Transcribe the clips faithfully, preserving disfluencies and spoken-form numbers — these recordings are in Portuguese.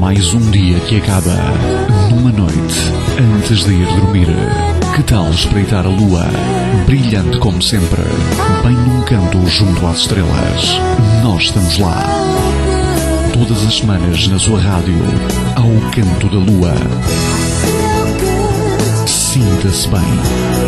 mais um dia que acaba numa noite antes de ir dormir. Que tal espreitar a lua, brilhante como sempre, bem num canto junto às estrelas? Nós estamos lá. Todas as semanas na sua rádio, ao canto da lua. Sinta-se bem.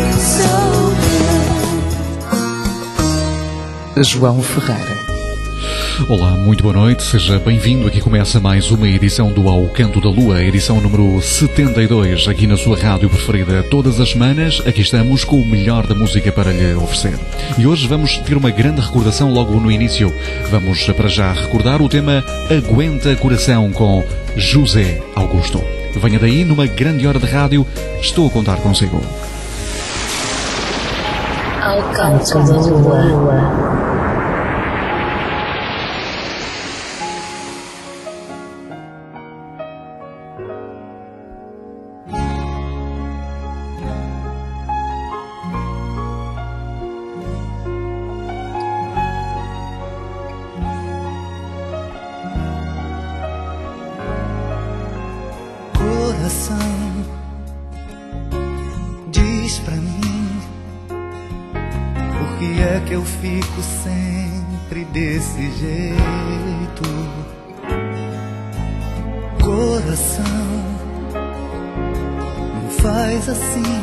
João Ferreira. Olá, muito boa noite, seja bem-vindo. Aqui começa mais uma edição do Ao Canto da Lua, edição número setenta e dois, aqui na sua rádio preferida. Todas as semanas, aqui estamos com o melhor da música para lhe oferecer. E hoje vamos ter uma grande recordação logo no início. Vamos para já recordar o tema Aguenta Coração com José Augusto. Venha daí, numa grande hora de rádio, estou a contar consigo. Ao Canto da Lua. Diz pra mim, por que é que eu fico sempre desse jeito? Coração, não faz assim.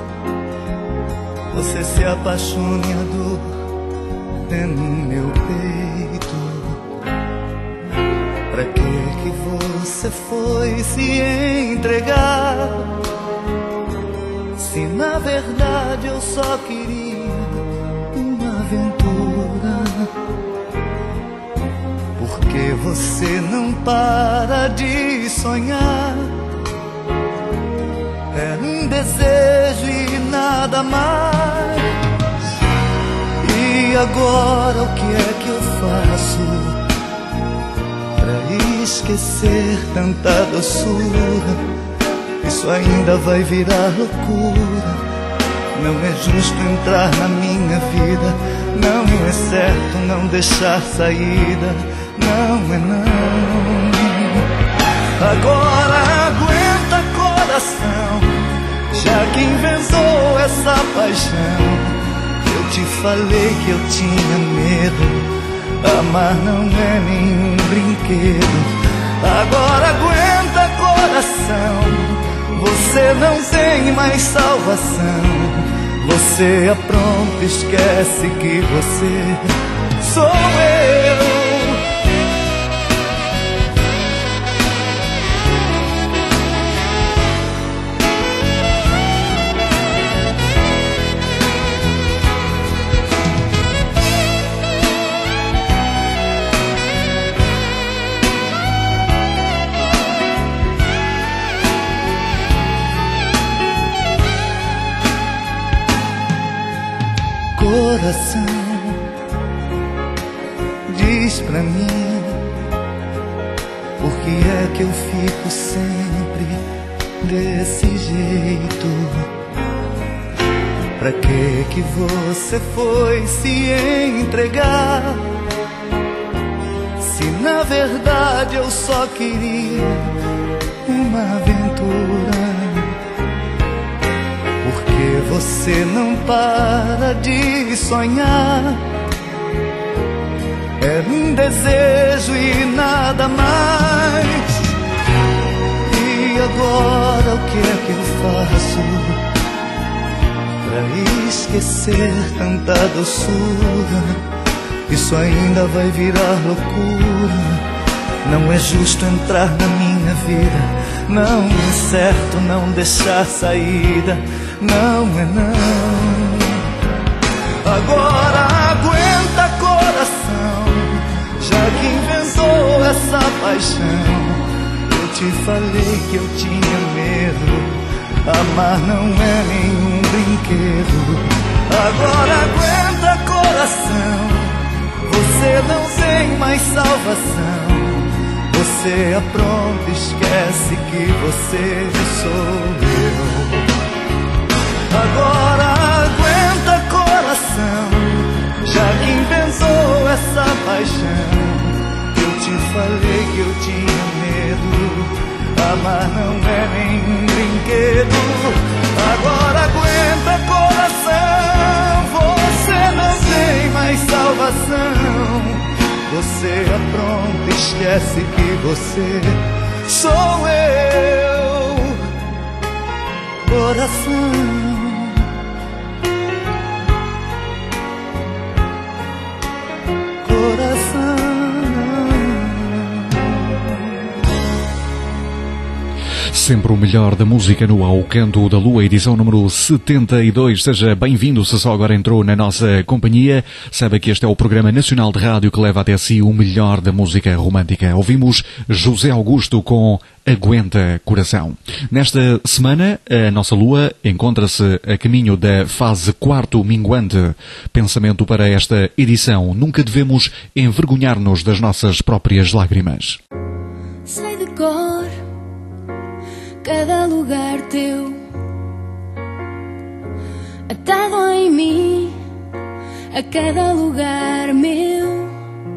Você se apaixone, a dor é no meu peito. Pra que que você foi se entregar? Se na verdade eu só queria uma aventura. Por que você não para de sonhar? Era um desejo e nada mais. E agora o que é que eu faço pra esquecer tanta doçura? Isso ainda vai virar loucura. Não é justo entrar na minha vida. Não é certo não deixar saída. Não é não. Agora aguenta, coração, já que inventou essa paixão. Eu te falei que eu tinha medo. Amar não é nenhum brinquedo. Agora aguenta, coração, você não tem mais salvação. Você apronta, esquece que você sou eu. Coração, diz pra mim, por que é que eu fico sempre desse jeito? Pra que que você foi se entregar? Se na verdade eu só queria uma aventura. Você não para de sonhar. Era um desejo e nada mais. E agora o que é que eu faço pra esquecer tanta doçura? Isso ainda vai virar loucura. Não é justo entrar na minha vida. Não é certo não deixar saída. Não é não. Agora aguenta, coração, já que inventou essa paixão. Eu te falei que eu tinha medo. Amar não é nenhum brinquedo. Agora aguenta, coração, você não tem mais salvação. Você apronta, esquece que você sou eu. Agora aguenta, coração, já que inventou essa paixão. Eu te falei que eu tinha medo. Amar não é nem um brinquedo. Agora aguenta, coração, você não tem mais salvação. Você apronta, esquece que você sou eu, coração. Sempre o melhor da música no Ao Canto da Lua, edição número setenta e dois. Seja bem-vindo, se só agora entrou na nossa companhia. Saiba que este é o programa nacional de rádio que leva até si o melhor da música romântica. Ouvimos José Augusto com Aguenta Coração. Nesta semana, a nossa Lua encontra-se a caminho da fase quarto minguante. Pensamento para esta edição: nunca devemos envergonhar-nos das nossas próprias lágrimas. Sei de cor cada lugar teu, atado em mim a cada lugar meu.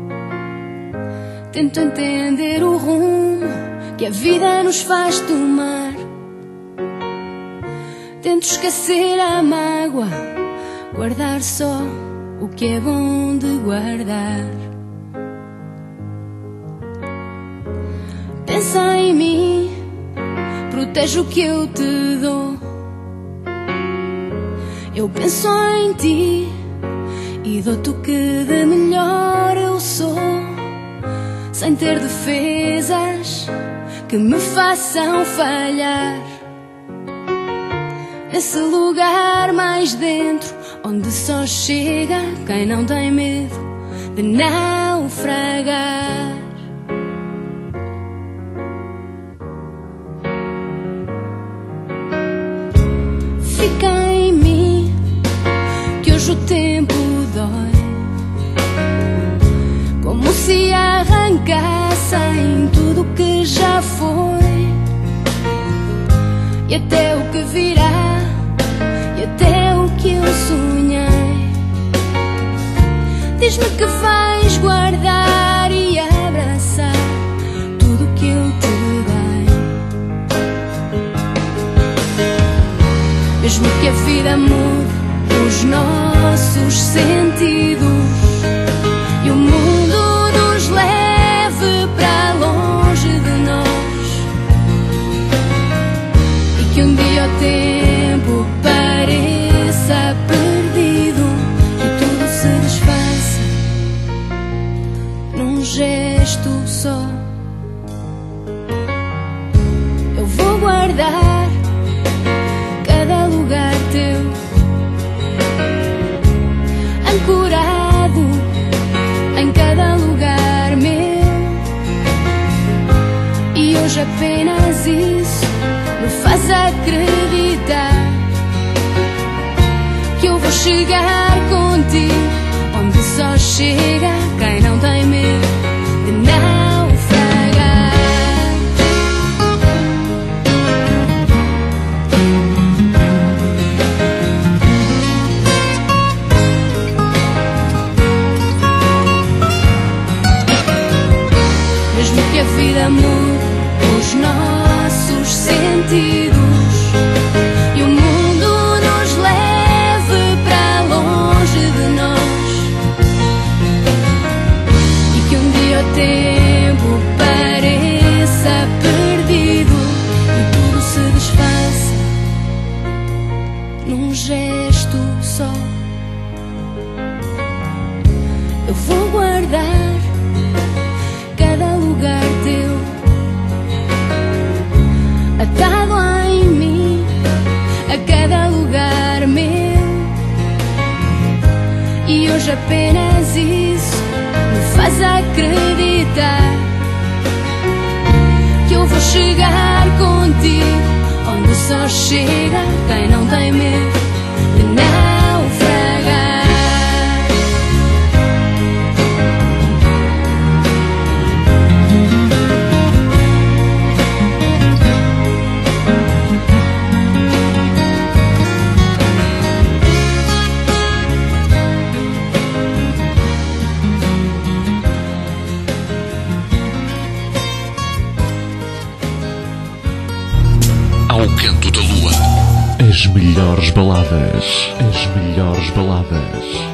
Tento entender o rumo que a vida nos faz tomar. Tento esquecer a mágoa, guardar só o que é bom de guardar. Pensa em mim, protege o que eu te dou. Eu penso em ti e dou-te o que de melhor eu sou, sem ter defesas que me façam falhar. Nesse lugar mais dentro, onde só chega quem não tem medo de naufragar. Fica em mim, que hoje o tempo dói, como se arrancassem tudo o que já foi, e até o que virá, e até o que eu sonhei. Diz-me que vais guardar e abraçar tudo o que eu te dei. Mesmo que a vida mude os nossos sentidos e o mundo nos leve para longe de nós, e que um dia o tempo pareça perdido e tudo se desfaça num gesto só, eu vou guardar cada lugar teu, ancorado em cada lugar meu. E hoje apenas isso me faz acreditar que eu vou chegar contigo, onde só chega quem não tem medo de naufragar. Mesmo que a vida mude os nossos sentidos e o mundo nos leve para longe de nós, e que um dia o tempo pareça perdido e tudo se desfaça num gesto só, eu vou guardar cada lugar teu, atado em mim a cada lugar meu. E hoje apenas isso me faz acreditar que eu vou chegar contigo, onde só chega quem não tem medo de naufragar. melhores baladas. As melhores baladas.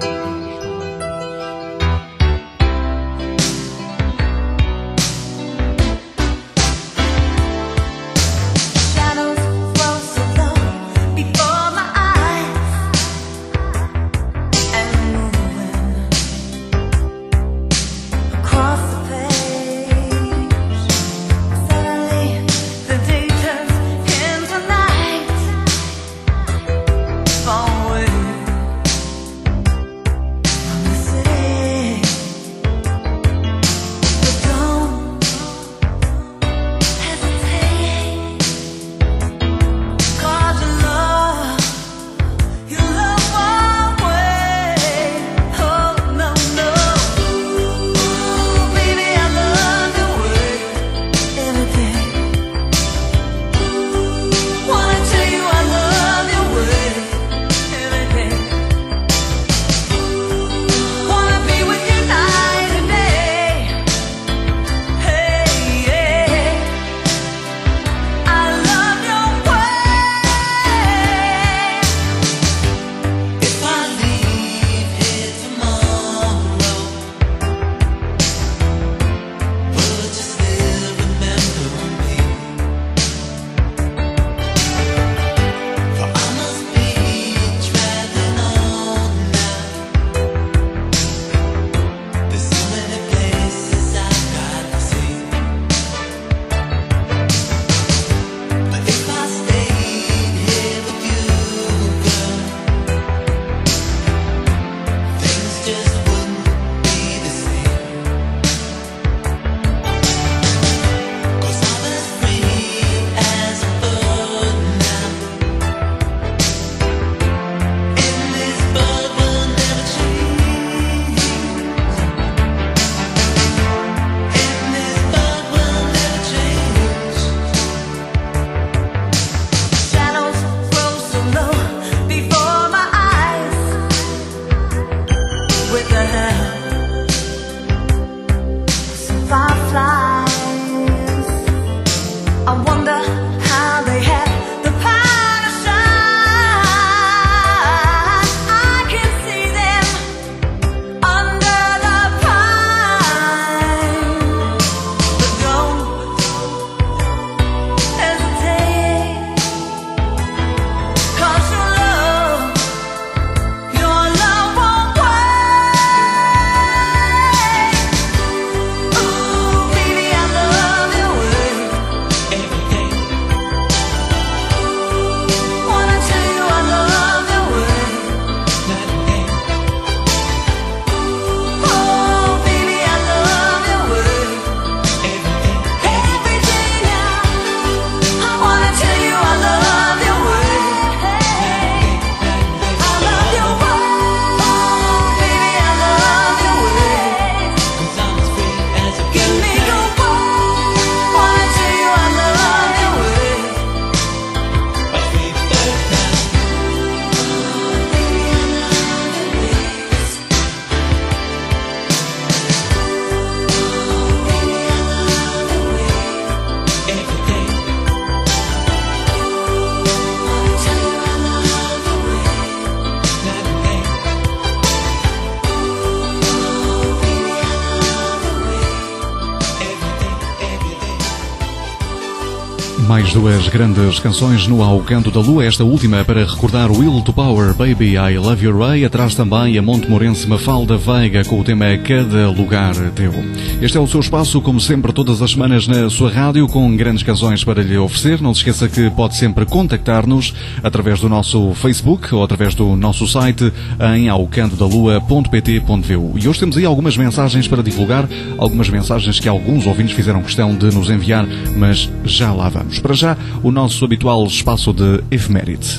Mais duas grandes canções no Ao Canto da Lua, esta última para recordar Will to Power, Baby I Love Your Way, atrás também a montemorense Mafalda Veiga com o tema Cada Lugar Teu. Este é o seu espaço, como sempre, todas as semanas na sua rádio, com grandes canções para lhe oferecer. Não se esqueça que pode sempre contactar-nos através do nosso Facebook ou através do nosso site em ao canto da lua ponto pt ponto v u. E hoje temos aí algumas mensagens para divulgar, algumas mensagens que alguns ouvintes fizeram questão de nos enviar, mas já lá vamos. Para já, o nosso habitual espaço de efeméride.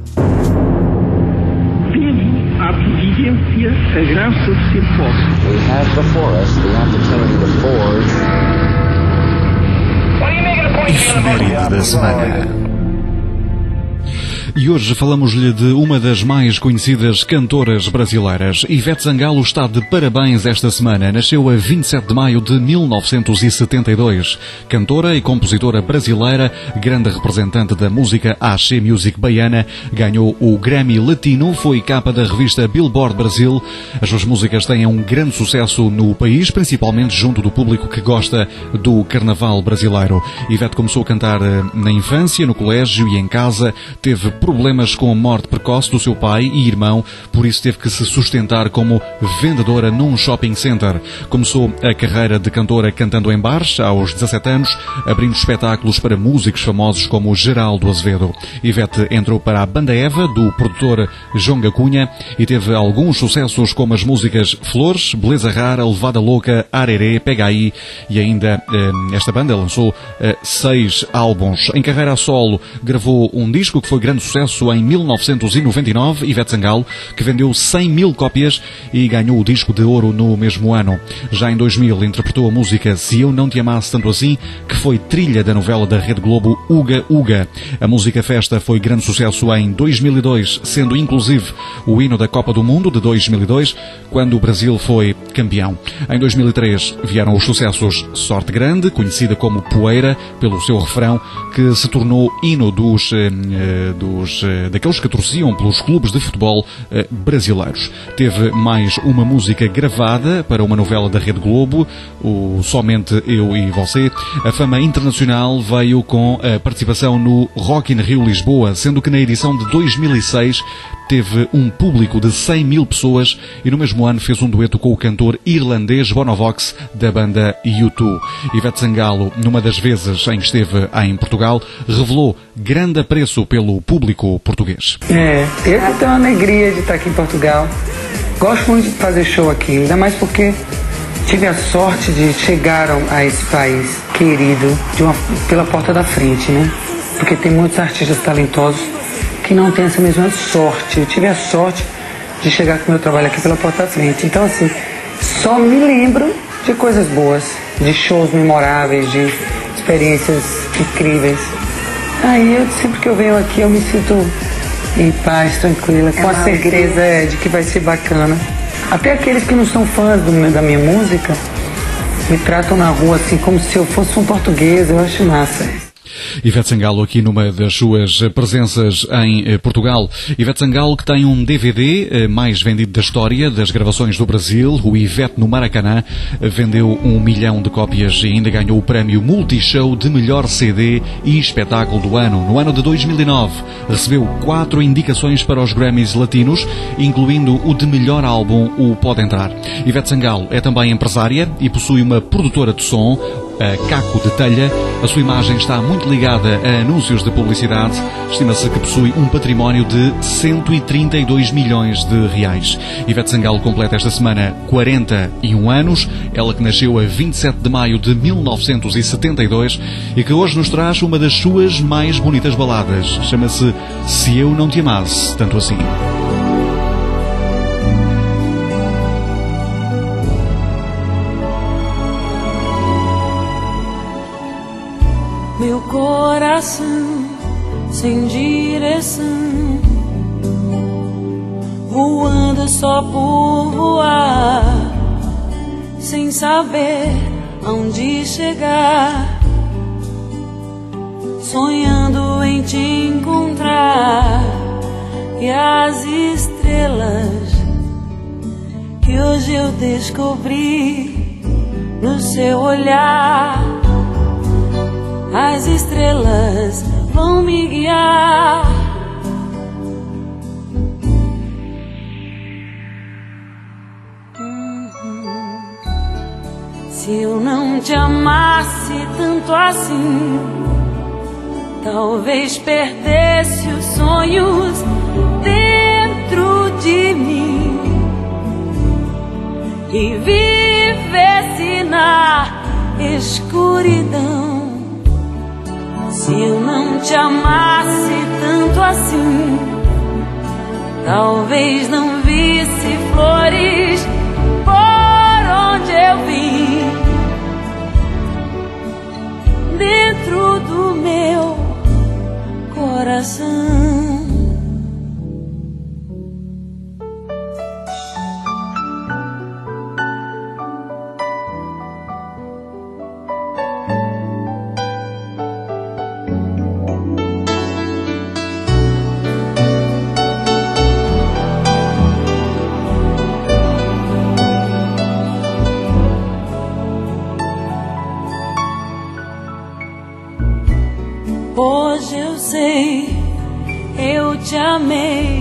Devo à providência a graça de ser pobre. We have before us the opportunity to forge. Efeméride da semana. E hoje falamos-lhe de uma das mais conhecidas cantoras brasileiras. Ivete Sangalo está de parabéns esta semana. Nasceu a vinte e sete de maio de mil novecentos e setenta e dois. Cantora e compositora brasileira, grande representante da música Axé Music baiana, ganhou o Grammy Latino, foi capa da revista Billboard Brasil. As suas músicas têm um grande sucesso no país, principalmente junto do público que gosta do carnaval brasileiro. Ivete começou a cantar na infância, no colégio e em casa. Teve problemas com a morte precoce do seu pai e irmão, por isso teve que se sustentar como vendedora num shopping center. Começou a carreira de cantora cantando em bares aos dezassete anos, abrindo espetáculos para músicos famosos como Geraldo Azevedo. Ivete entrou para a Banda Eva, do produtor João Gacunha, e teve alguns sucessos como as músicas Flores, Beleza Rara, Levada Louca, Arerê, Pega Aí, e ainda eh, esta banda lançou eh, seis álbuns. Em carreira a solo, gravou um disco que foi grande sucesso em mil novecentos e noventa e nove, Ivete Sangalo, que vendeu cem mil cópias e ganhou o disco de ouro no mesmo ano. Já em dois mil interpretou a música Se Eu Não Te Amasse Tanto Assim, que foi trilha da novela da Rede Globo Uga Uga. A música Festa foi grande sucesso em dois mil e dois, sendo inclusive o hino da Copa do Mundo de dois mil e dois, quando o Brasil foi campeão. Em dois mil e três vieram os sucessos Sorte Grande, conhecida como Poeira, pelo seu refrão, que se tornou hino dos, eh, dos, eh, daqueles que torciam pelos clubes de futebol eh, brasileiros. Teve mais uma música gravada para uma novela da Rede Globo, o Somente Eu e Você. A fama internacional veio com a participação no Rock in Rio Lisboa, sendo que na edição de dois mil e seis teve um público de cem mil pessoas e no mesmo ano fez um dueto com o cantor irlandês Bonovox, da banda U dois. Ivete Sangalo, numa das vezes em que esteve em Portugal, revelou grande apreço pelo público português. É, eu tenho a alegria de estar aqui em Portugal. Gosto muito de fazer show aqui, ainda mais porque tive a sorte de chegar a esse país querido de uma, pela porta da frente, né? Porque tem muitos artistas talentosos que não têm essa mesma sorte. Eu tive a sorte de chegar com o meu trabalho aqui pela porta da frente. Então, assim, só me lembro de coisas boas, de shows memoráveis, de experiências incríveis. Aí, eu, sempre que eu venho aqui, eu me sinto em paz, tranquila, com a certeza é, de que vai ser bacana. Até aqueles que não são fãs do, da minha música me tratam na rua assim como se eu fosse um português. Eu acho massa. Ivete Sangalo aqui numa das suas presenças em Portugal. Ivete Sangalo, que tem um D V D mais vendido da história das gravações do Brasil, o Ivete no Maracanã, vendeu um milhão de cópias e ainda ganhou o prémio Multishow de melhor C D e espetáculo do ano. No ano de dois mil e nove, recebeu quatro indicações para os Grammys latinos, incluindo o de melhor álbum, o Pode Entrar. Ivete Sangalo é também empresária e possui uma produtora de som, a Caco de Telha. A sua imagem está muito ligada a anúncios de publicidade. Estima-se que possui um património de cento e trinta e dois milhões de reais. Ivete Sangalo completa esta semana quarenta e um anos. Ela que nasceu a vinte e sete de maio de mil novecentos e setenta e dois e que hoje nos traz uma das suas mais bonitas baladas. Chama-se Se Eu Não Te Amasse Tanto Assim. Meu coração sem direção, voando só por voar, sem saber aonde chegar, sonhando em te encontrar. E as estrelas que hoje eu descobri no seu olhar, as estrelas vão me guiar. Uhum. Se eu não te amasse tanto assim, talvez perdesse os sonhos dentro de mim e vivesse na escuridão. Se eu não te amasse tanto assim, talvez não visse flores por onde eu vim, dentro do meu coração. amei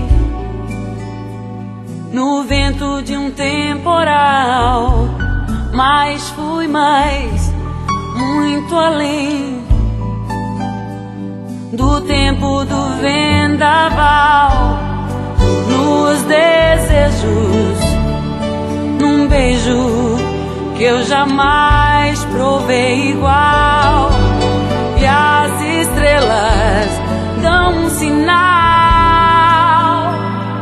no vento de um temporal, mas fui mais, muito além do tempo do vendaval, nos desejos, num beijo que eu jamais provei igual, e as estrelas dão um sinal.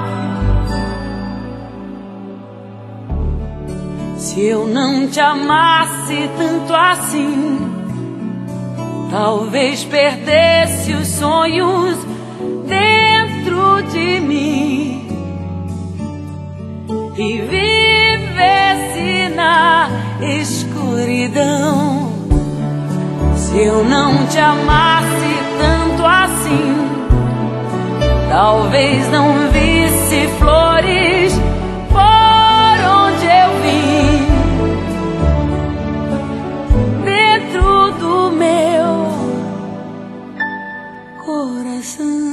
Se eu não te amasse tanto assim, talvez perdesse os sonhos dentro de mim e vivesse na escuridão. Se eu não te amasse tanto assim, talvez não visse flores por onde eu vim, dentro do meu coração.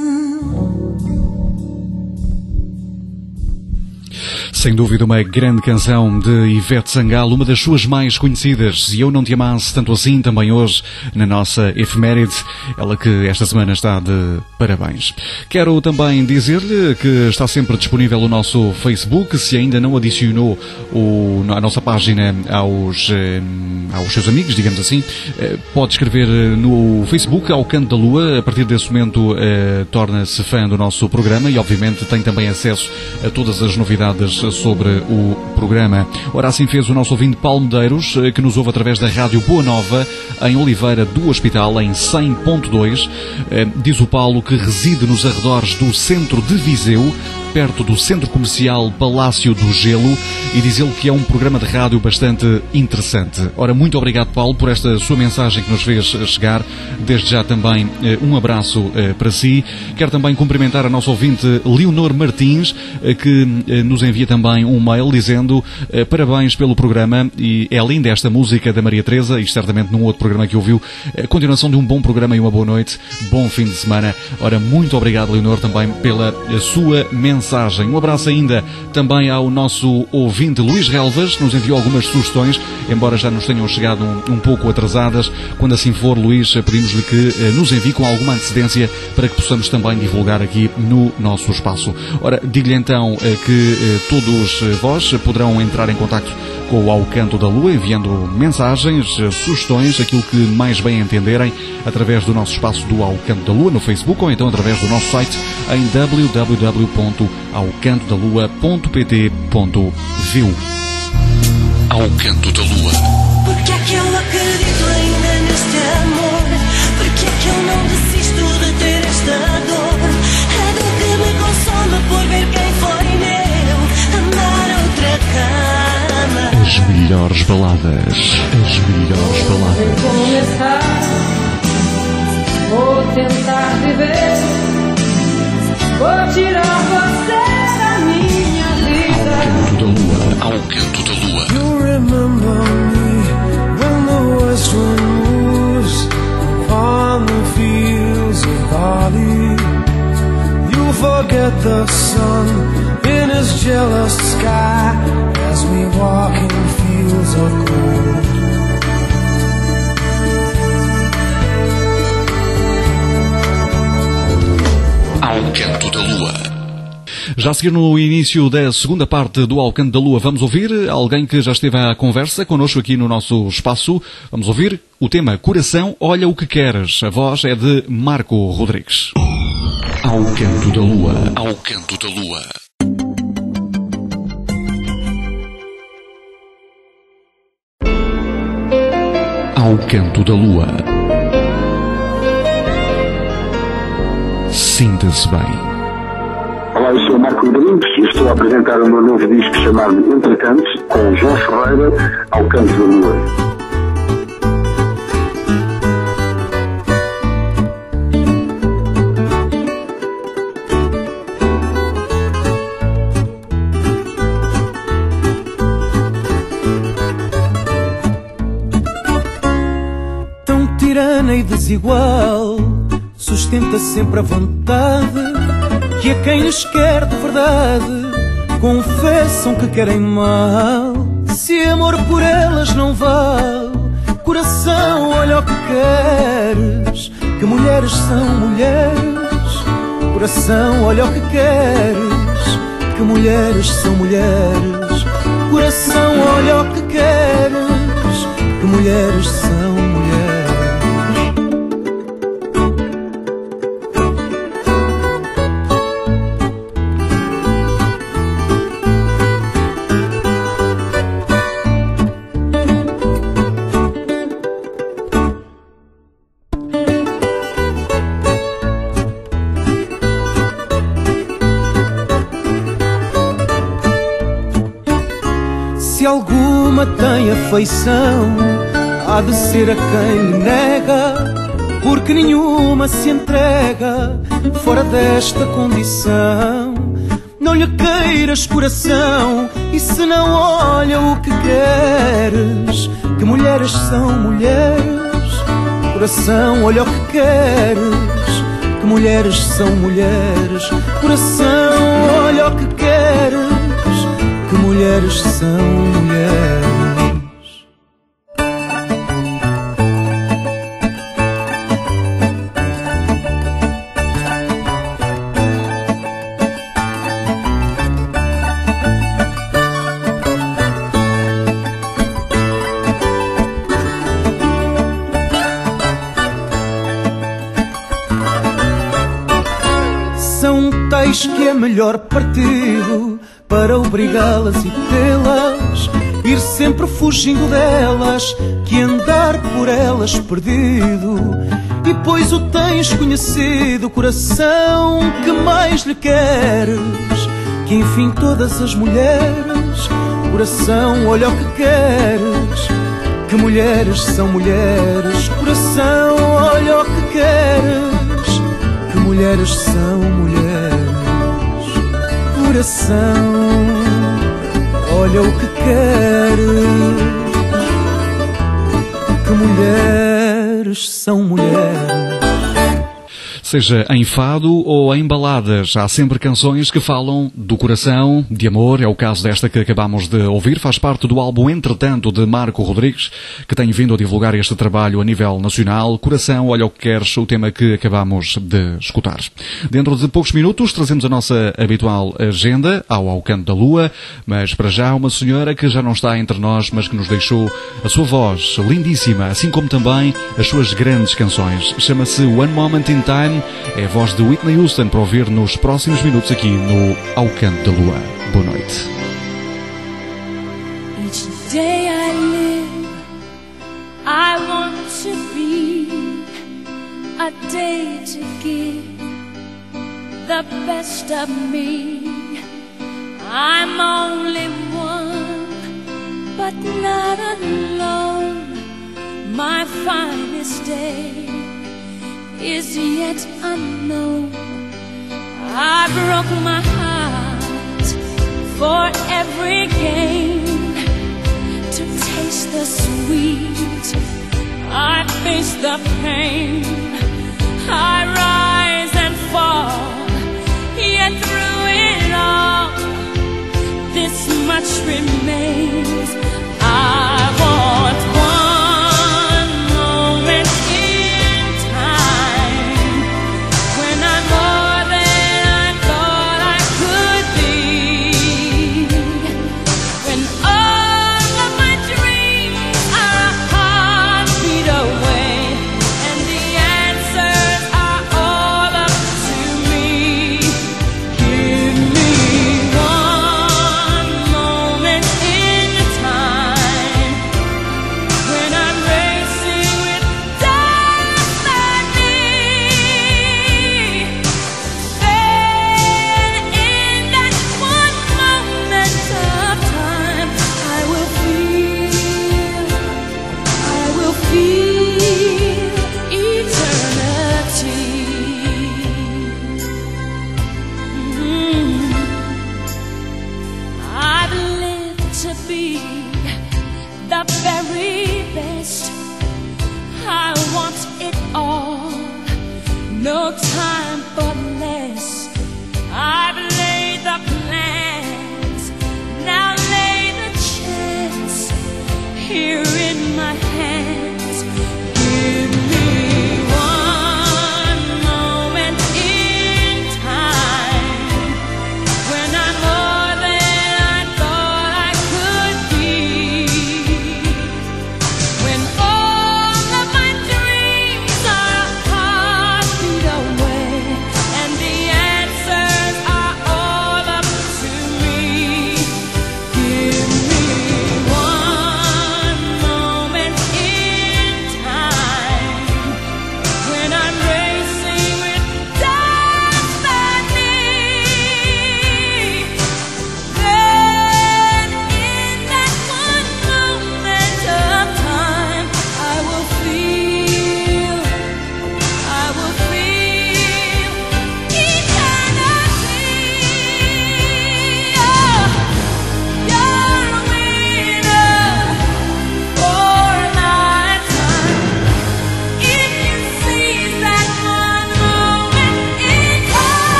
Sem dúvida uma grande canção de Ivete Sangalo, uma das suas mais conhecidas. Se eu não te amasse tanto assim, também hoje na nossa efeméride, ela que esta semana está de parabéns. Quero também dizer-lhe que está sempre disponível o nosso Facebook. Se ainda não adicionou o, a nossa página aos, aos seus amigos, digamos assim, pode escrever no Facebook Ao Canto da Lua. A partir desse momento torna-se fã do nosso programa e obviamente tem também acesso a todas as novidades sobre o programa. Ora, assim fez o nosso ouvinte Paulo Medeiros, que nos ouve através da Rádio Boa Nova, em Oliveira do Hospital, em cem ponto dois. Diz o Paulo que reside nos arredores do centro de Viseu, perto do centro comercial Palácio do Gelo, e diz ele que é um programa de rádio bastante interessante. Ora, muito obrigado, Paulo, por esta sua mensagem que nos fez chegar. Desde já também um abraço para si. Quero também cumprimentar a nossa ouvinte Leonor Martins, que nos envia também um mail dizendo parabéns pelo programa, e é linda esta música da Maria Teresa, e certamente num outro programa que ouviu. A continuação de um bom programa e uma boa noite, bom fim de semana. Ora, muito obrigado, Leonor, também pela sua mensagem. Um abraço ainda também ao nosso ouvinte Luís Relvas, que nos enviou algumas sugestões, embora já nos tenham chegado um, um pouco atrasadas. Quando assim for, Luís, pedimos-lhe que eh, nos envie com alguma antecedência para que possamos também divulgar aqui no nosso espaço. Ora, digo-lhe então eh, que eh, todos vós poderão entrar em contacto com o Ao Canto da Lua, enviando mensagens, sugestões, aquilo que mais bem entenderem, através do nosso espaço do Ao Canto da Lua no Facebook, ou então através do nosso site em w w w ponto ao canto da lua ponto p t ponto v u. Ao Canto da Lua. Porque é que eu acredito ainda neste amor? Porque é que eu não desisto de ter esta dor? É do que me consome por ver quem foi meu amar outra cama. As melhores baladas, as melhores baladas. Vou começar, vou tentar viver, vou tirar você da minha vida. Ao Canto da Lua, ao Canto da Lua. You remember me when the west wind moves upon the fields of barley. You forget the sun in his jealous sky as we walk in fields of gold. Ao Canto da Lua. Já a seguir, no início da segunda parte do Ao Canto da Lua, vamos ouvir alguém que já esteve à conversa connosco aqui no nosso espaço. Vamos ouvir o tema Coração, Olha o que Queres. A voz é de Marco Rodrigues. Ao Canto da Lua. Ao Canto da Lua. Ao Canto da Lua. Sinta-se bem. Olá, eu sou o Marco Rodrigues e estou a apresentar o meu novo disco chamado Entretanto, com João Ferreira, Ao Canto da Lua. Tão tirana e desigual, sustenta sempre a vontade. que a quem lhes quer de verdade confessam que querem mal. Se amor por elas não vale, coração, olha o que queres, que mulheres são mulheres. Coração, olha o que queres, que mulheres são mulheres. Coração, olha o que queres, que mulheres são mulheres. Se alguma tem afeição, há de ser a quem lhe nega, porque nenhuma se entrega fora desta condição. Não lhe queiras, coração, e se não olha o que queres, que mulheres são mulheres. Coração, olha o que queres, que mulheres são mulheres. Coração, olha o que queres, que mulheres são mulheres. São tais que é melhor partido para obrigá-las e tê-las, ir sempre fugindo delas, que andar por elas perdido. E pois o tens conhecido, coração, que mais lhe queres, que enfim todas as mulheres. Coração, olha o que queres, que mulheres são mulheres. Coração, olha o que queres, que mulheres são mulheres. Coração, olha o que queres, que mulheres são mulheres. Seja em fado ou em baladas, há sempre canções que falam do coração, de amor. É o caso desta que acabamos de ouvir. Faz parte do álbum Entretanto, de Marco Rodrigues, que tem vindo a divulgar este trabalho a nível nacional. Coração, olha o que queres, o tema que acabamos de escutar. Dentro de poucos minutos trazemos a nossa habitual agenda ao Ao Canto da Lua, mas para já uma senhora que já não está entre nós, mas que nos deixou a sua voz lindíssima, assim como também as suas grandes canções. Chama-se One Moment in Time. É a voz de Whitney Houston para ouvir nos próximos minutos aqui no Ao Canto da Lua. Boa noite. Each day I live, I want to be a day to give the best of me. I'm only one, but not alone. My finest day is yet unknown. I broke my heart for every gain, to taste the sweet. I face the pain. I rise and fall, yet through it all, this much remains. I want one moment in time, when I'm more than I thought I could be, when all of my dreams are a heartbeat away, and the answers are all up to me. Give me one moment in time, when I'm racing with destiny. Then in that one moment of time, I will feel, I will feel eternity. Mhm. I've lived to be the very best. I want it all, no time for less.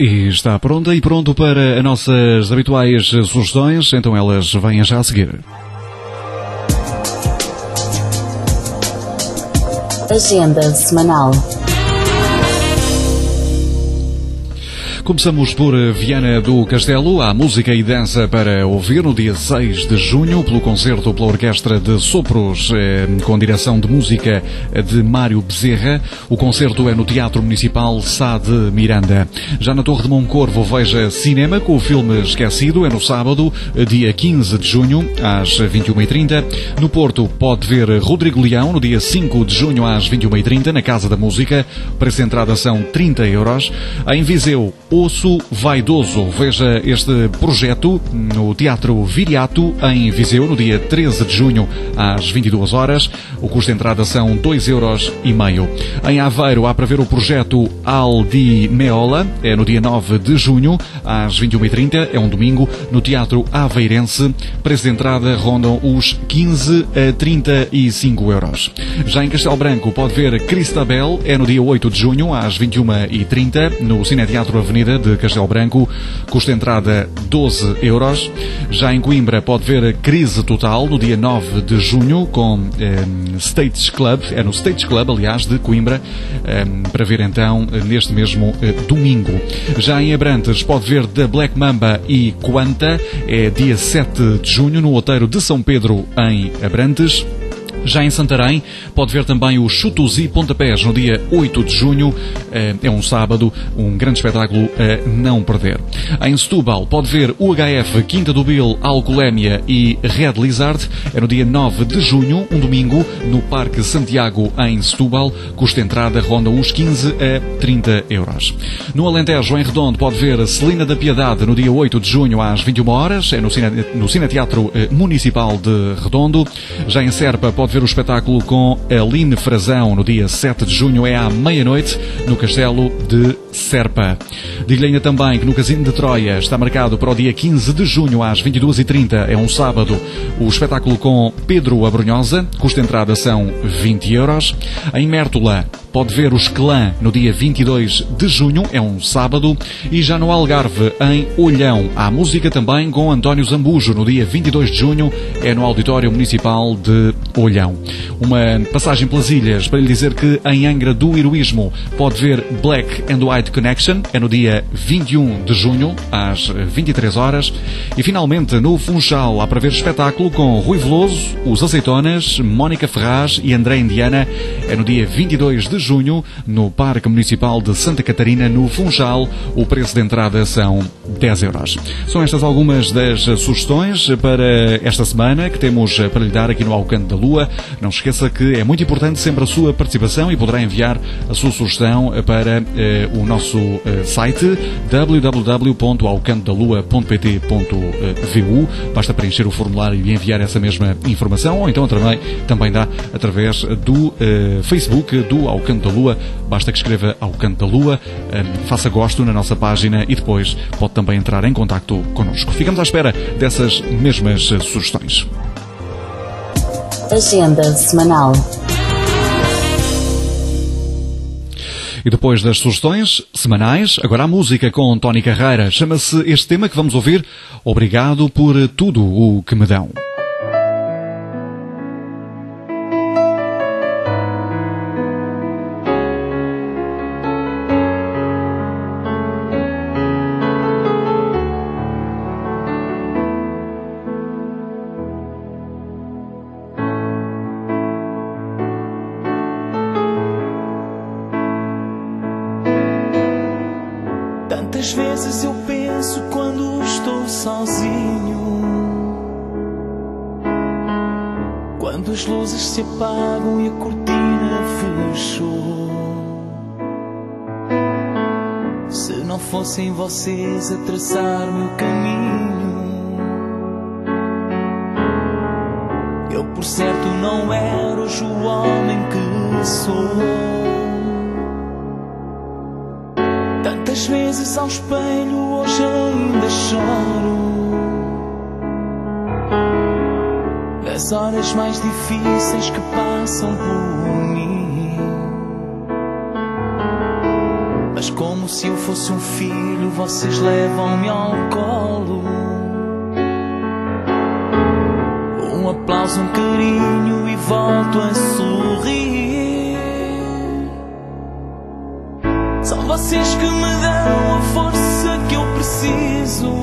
E está pronta e pronto para as nossas habituais sugestões, então elas vêm já a seguir. Agenda semanal. Começamos por Viana do Castelo. Há música e dança para ouvir no dia seis de junho, pelo concerto pela Orquestra de Sopros, eh, com direção de música de Mário Bezerra. O concerto é no Teatro Municipal Sá de Miranda. Já na Torre de Moncorvo, veja cinema com o filme Esquecido. É no sábado, dia quinze de junho, às vinte e uma e trinta. No Porto, pode ver Rodrigo Leão, no dia cinco de junho, às vinte e uma e trinta, na Casa da Música. Preço de entrada são trinta euros. Em Viseu, Osso Vaidoso. Veja este projeto no Teatro Viriato, em Viseu, no dia treze de junho, às vinte e duas horas. O custo de entrada são dois euros e meio. Em Aveiro, há para ver o projeto Aldi Meola. É no dia nove de junho, às vinte e uma e trinta. É um domingo, no Teatro Aveirense. Preço de entrada rondam os quinze a trinta e cinco euros. Já em Castelo Branco, pode ver Cristabel. É no dia oito de junho, às vinte e uma e trinta, no Cineteatro Avenida de Castelo Branco. Custo de entrada doze euros. Já em Coimbra, pode ver Crise Total no dia nove de junho com eh, States Club. É no States Club, aliás, de Coimbra, eh, para ver então neste mesmo eh, domingo. Já em Abrantes, pode ver The Black Mamba e Quanta. É dia sete de junho no Outeiro de São Pedro, em Abrantes. Já em Santarém, pode ver também o Chutos e Pontapés no dia oito de junho. É um sábado, um grande espetáculo a não perder. Em Setúbal, pode ver U H F, Quinta do Bil, Alcoolémia e Red Lizard. É no dia nove de junho, um domingo, no Parque Santiago, em Setúbal. Custo de entrada ronda os quinze a trinta euros. No Alentejo, em Redondo, pode ver Celina da Piedade no dia oito de junho, às vinte e uma horas. É no, cine, no Cineteatro Municipal de Redondo. Já em Serpa, pode ver o espetáculo com Aline Frazão no dia sete de junho, é à meia-noite, no Castelo de Serpa. Digo-lhe ainda também que no Casino de Troia está marcado para o dia quinze de junho, às vinte e duas e trinta, é um sábado, o espetáculo com Pedro Abrunhosa. Custo de entrada são vinte euros. Em Mértola, pode ver o Esquelã no dia vinte e dois de junho, é um sábado. E já no Algarve, em Olhão, há música também com António Zambujo no dia vinte e dois de junho, é no Auditório Municipal de Olhão. Uma passagem pelas ilhas para lhe dizer que em Angra do Heroísmo pode ver Black and White Connection, é no dia vinte e um de junho, às vinte e três horas. E finalmente no Funchal há para ver espetáculo com Rui Veloso, Os Azeitonas, Mónica Ferraz e André Indiana, é no dia vinte e dois de junho, no Parque Municipal de Santa Catarina, no Funchal. O preço de entrada são dez euros. São estas algumas das sugestões para esta semana que temos para lhe dar aqui no Ao Canto da Lua. Não se esqueça que é muito importante sempre a sua participação e poderá enviar a sua sugestão para eh, o nosso eh, site w w w ponto ao canto da lua ponto p t ponto v u. Basta preencher o formulário e enviar essa mesma informação, ou então também, também dá através do eh, Facebook do Ao Canto da Lua. Basta que escreva Ao Canto da Lua, eh, faça gosto na nossa página e depois pode também entrar em contacto connosco. Ficamos à espera dessas mesmas eh, sugestões. Agenda semanal. E depois das sugestões semanais, agora a música com Tony Carreira. Chama-se este tema que vamos ouvir, Obrigado por Tudo o que Me Dão. Tantas vezes eu penso quando estou sozinho, quando as luzes se apagam e a cortina fechou. Se não fossem vocês a traçar meu caminho, eu por certo não era hoje o homem que sou. Tantas vezes ao espelho hoje ainda choro, nas horas mais difíceis que passam por mim. Mas como se eu fosse um filho, vocês levam-me ao colo. Um aplauso, um carinho e volto a sorrir. São vocês que me dão a força que eu preciso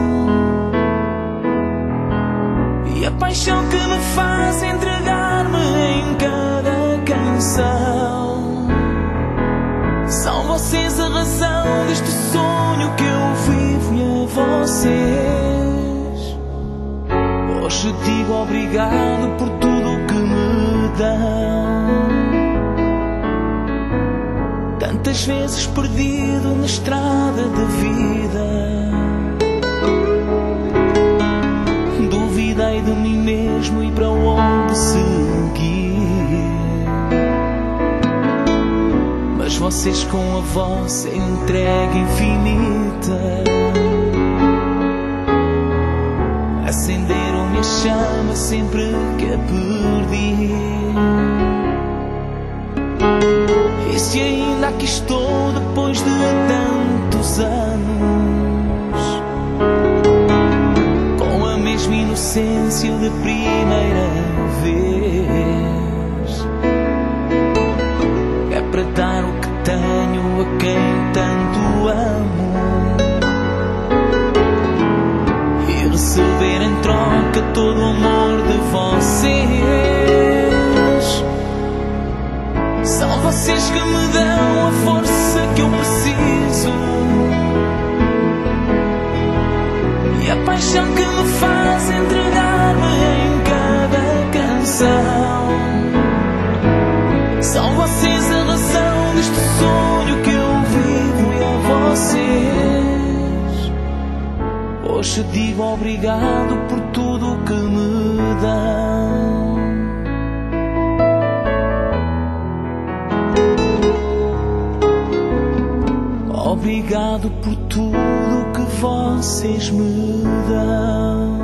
e a paixão que me faz entregar-me em cada canção. São vocês a razão deste sonho que eu vivo e a vocês hoje digo obrigado por tudo que me dão. Tantas vezes perdido na estrada da vida, duvidei de mim mesmo e para onde seguir. Mas vocês com a vossa entrega infinita acenderam-me a chama sempre que a perdi. E se ainda aqui estou depois de tantos anos, com a mesma inocência da primeira vez, é para dar o que tenho a quem tanto amo e receber em troca todo o amor de vocês. São vocês que me dão a força que eu preciso e a paixão que me faz entregar-me em cada canção. São vocês a razão deste sonho que eu vivo e a vocês hoje digo obrigado por tudo que me dão. Obrigado por tudo que vocês me dão.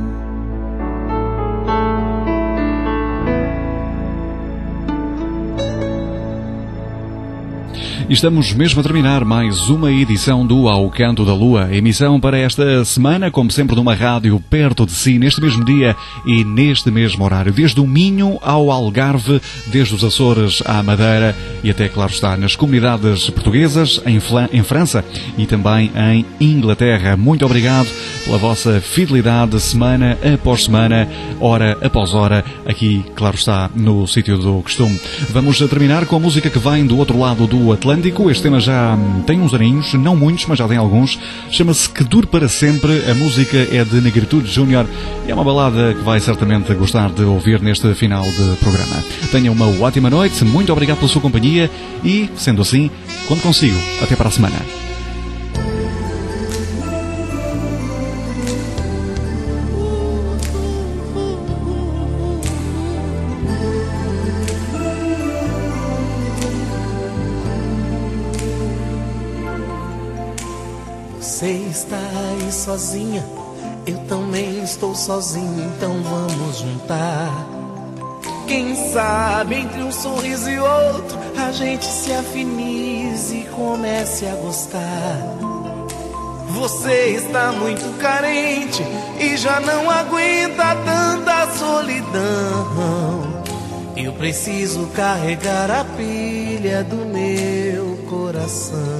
E estamos mesmo a terminar mais uma edição do Ao Canto da Lua. Emissão para esta semana, como sempre, numa rádio perto de si, neste mesmo dia e neste mesmo horário. Desde o Minho ao Algarve, desde os Açores à Madeira e até, claro está, nas comunidades portuguesas, em, Flan- em França e também em Inglaterra. Muito obrigado pela vossa fidelidade, semana após semana, hora após hora, aqui, claro está, no sítio do costume. Vamos a terminar com a música que vem do outro lado do Atlântico. Este tema já tem uns aninhos, não muitos, mas já tem alguns. Chama-se Que Dure Para Sempre. A música é de Negritude Júnior. É uma balada que vai certamente gostar de ouvir neste final de programa. Tenha uma ótima noite, muito obrigado pela sua companhia e, sendo assim, quando consigo, até para a semana. Você está aí sozinha, eu também estou sozinho, então vamos juntar. Quem sabe entre um sorriso e outro a gente se afinize e comece a gostar. Você está muito carente e já não aguenta tanta solidão. Eu preciso carregar a pilha do meu coração.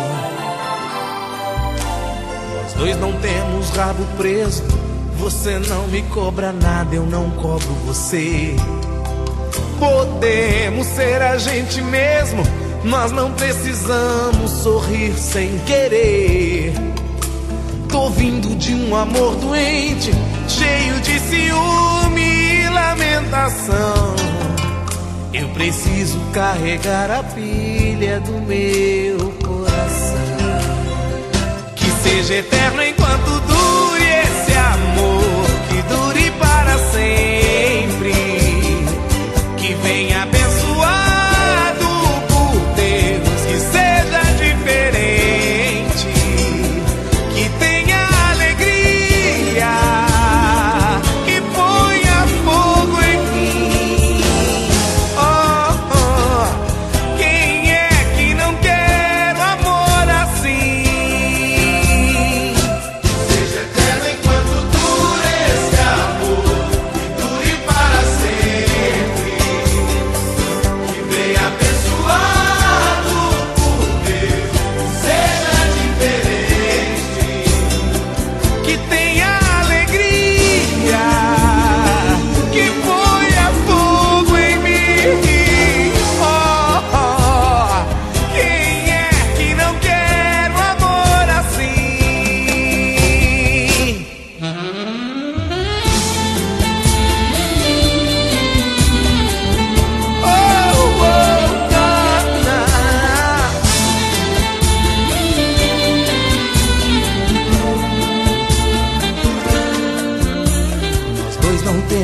Dois não temos rabo preso, você não me cobra nada, eu não cobro você. Podemos ser a gente mesmo, nós não precisamos sorrir sem querer. Tô vindo de um amor doente, cheio de ciúme e lamentação. Eu preciso carregar a pilha do meu coração. Seja eterno enquanto dure esse amor, que dure para sempre, que venha abençoado por Deus, que seja diferente, que tenha alegria, que ponha fogo em mim. Oh, oh, quem é que não quer o amor?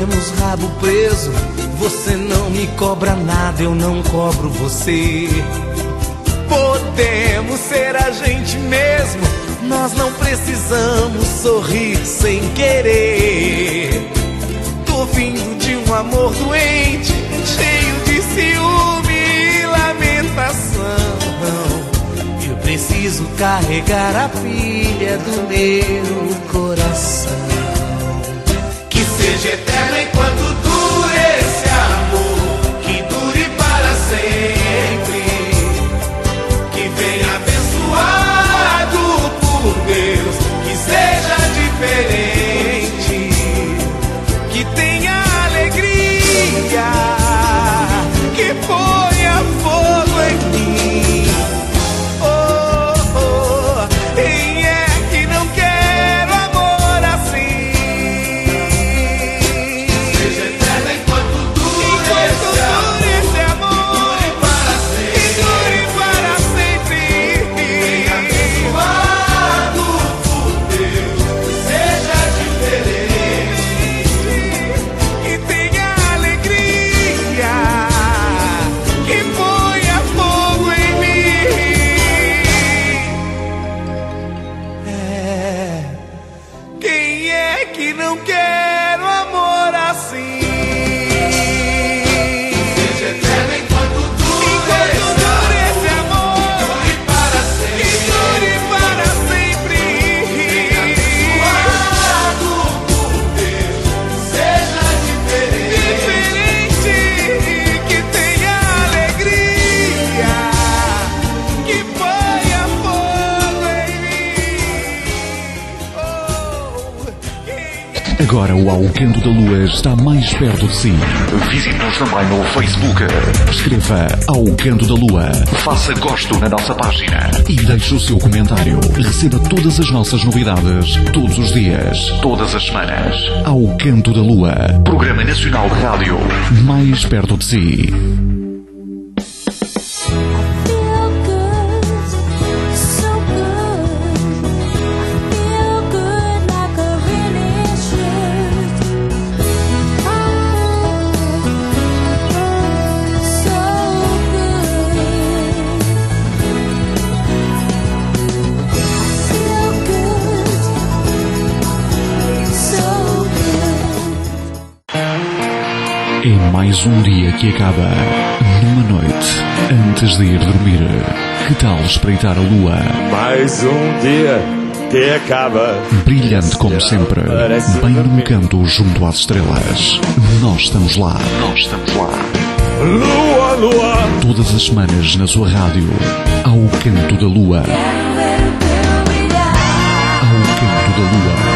temos rabo preso. Você não me cobra nada, eu não cobro você. Podemos ser a gente mesmo, nós não precisamos sorrir sem querer. Tô vindo de um amor doente, cheio de ciúme e lamentação. Eu preciso carregar a pilha do meu coração. Que seja eterno enquanto dure esse amor, que dure para sempre, que venha abençoado por Deus, que seja diferente, que tenha alegria, que ponha fogo em mim. Oh, oh, quem é que não quer amor assim? Seja eterno enquanto dure esse amor, dure para sempre, dure para sempre. Venha abençoado por Deus, seja diferente, que tenha alegria, que ponha fogo em mim. É, quem é que não quer um amor assim? Seja eterno enquanto dure esse amor, dure para sempre, dure para sempre. Abençoado por Deus, seja diferente, que tenha alegria, que ponha fogo em mim. Agora o Alcanto da Lua está mais perto de si. Visite-nos também no Facebook. Escreva Alcanto da Lua. Faça gosto na nossa página e deixe o seu comentário. Receba todas as nossas novidades, todos os dias, todas as semanas. Alcanto da Lua. Programa Nacional de Rádio. Mais perto de si. É mais um dia que acaba numa noite antes de ir dormir. Que tal espreitar a lua? Mais um dia que acaba. Brilhante como sempre, bem num canto junto às estrelas. Nós estamos lá. Nós estamos lá. Lua, lua. Todas as semanas na sua rádio. Ao Canto da Lua. Ao Canto da Lua.